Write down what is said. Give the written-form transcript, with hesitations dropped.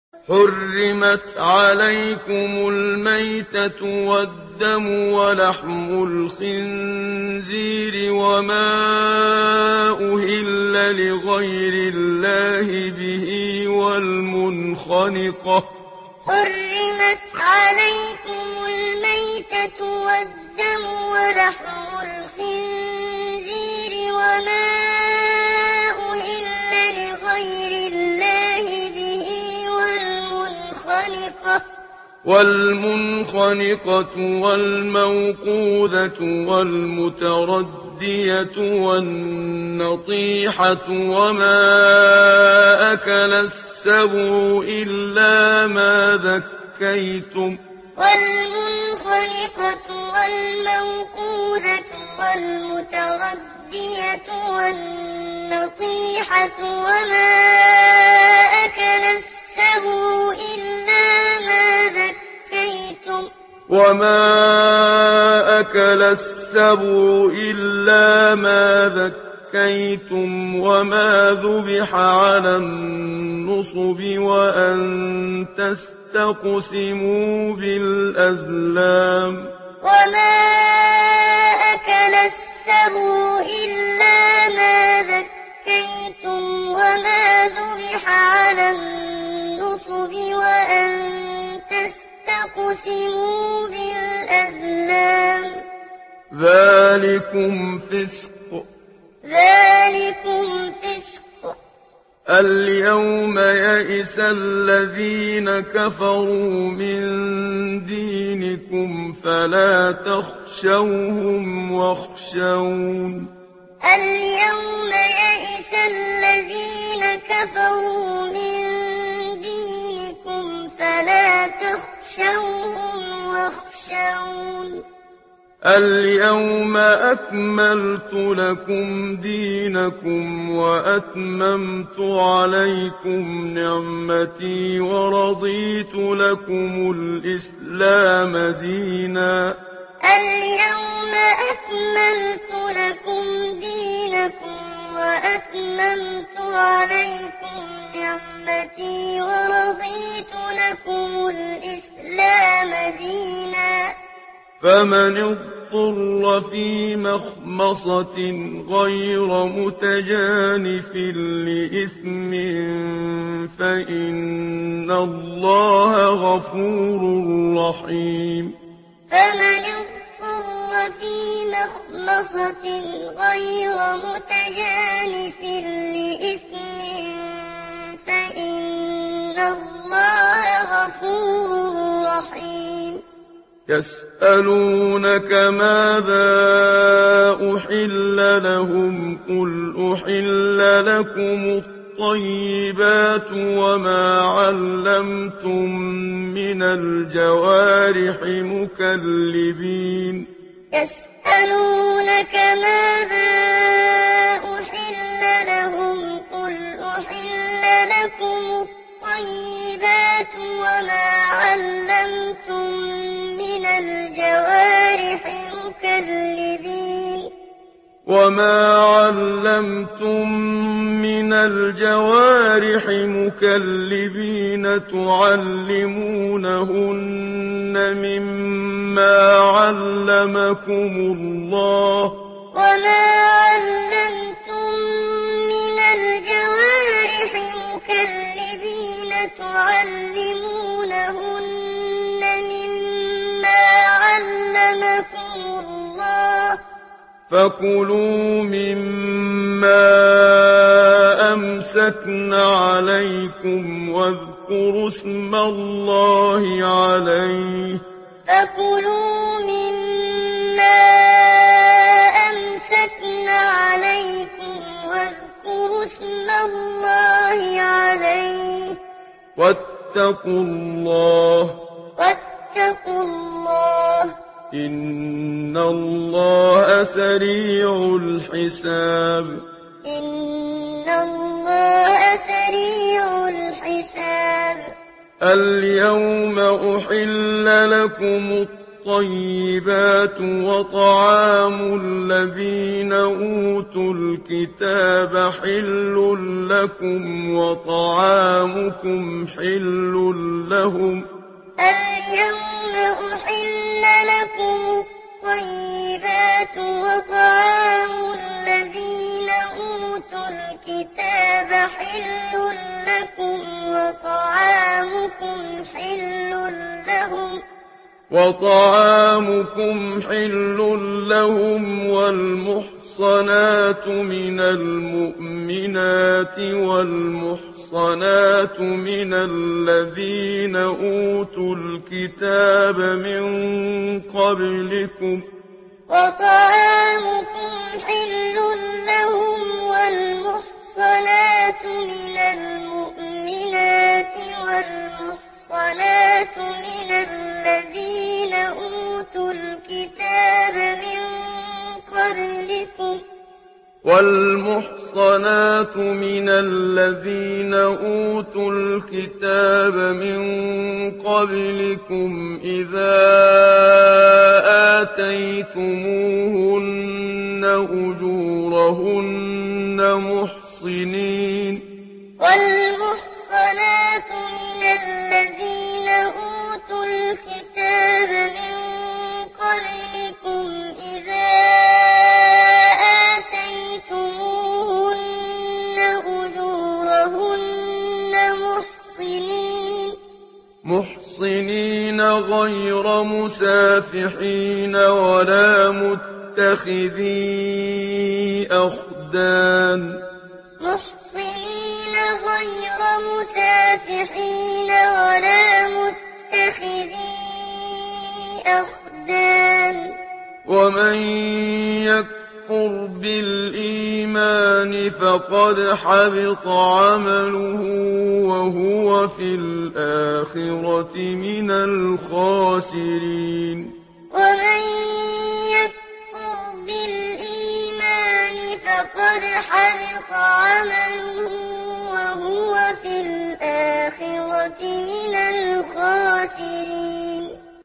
حرمت عليكم الميتة والدم ولحم الخنزير وما أهل لغير الله به حرمت عليكم الميتة والدم ولحم الخنزير وما أهل لغير الله به والمنخنقة والموقوذة والمتردية والنطيحة وما أكل السبع إلا ما ذكيتم والمنخنقة والموقوذة والمتردية والنطيحة وما أكل السبع إلا ما ذكيتم وما ذبح على النصب وأن تستقسموا بالأزلام وما أكل السبع إلا ما ذكيتم وما ذبح على النصب وأن تستقسموا بالأزلام ذلكم فسق اليوم يئس الذين كفروا من دينكم فلا تخشوهم واخشون اليوم يئس الذين كفروا من دينكم فلا تخشوهم واخشون اليوم أكملت لكم دينكم وأتممت عليكم نعمتي ورضيت لكم الإسلام دينا اليوم أكملت لكم دينكم وأتممت عليكم نعمتي ورضيت لكم الإسلام دينا فمن اضطر في مخمصة غير متجانف لإثم فإن الله غفور رحيم فمن اضطر في مخمصة غير متجانف لإثم فإن الله غفور رحيم يسألونك ماذا أحل لهم قل أحل لكم الطيبات وما علمتم من الجوارح مكلبين يسألونك ماذا أحل لهم قل أحل لكم الطيبات وما علمتم من الجوارح مكلبين تعلمونهن مما علمكم الله وما علمتم من الجوارح مكلبين تعلمونهن مما علمكم الله فكلوا مما أمسكن عليكم واذكروا اسم الله عليه فكلوا مما أمسكن عليكم واذكروا اسم الله عليه واتقوا الله إن الله سريع الحساب اليوم أحل لكم الطيبات وطعام الذين أوتوا الكتاب حل لكم وطعامكم حل لهم اليوم أحل لكم الطيبات وطعام الذين أوتوا الكتاب حل لكم وطعامكم حل لهم والمحصنات من المؤمنات والمحصنات من الذين أوتوا الكتاب من قبلكم وطعامكم حل لهم والمحصنات من المؤمنات والمحصنات من الذين أوتوا الكتاب من قبلكم والمحصنات من الذين أوتوا الكتاب من قبلكم إذا آتيتموهن أجورهن والمحصنات من الذين أوتوا الكتاب من قبلكم إذا آتيتموهن أجورهن محصنين غير مسافحين ولا متخذي أخدان محصنين غير مسافحين ولا متخذي أخدان ومن يكفر بالإيمان فقد حبط عمله وهو في الآخرة من الخاسرين ومن يكفر بالإيمان فقد حبط عمله وهو في الآخرة من الخاسرين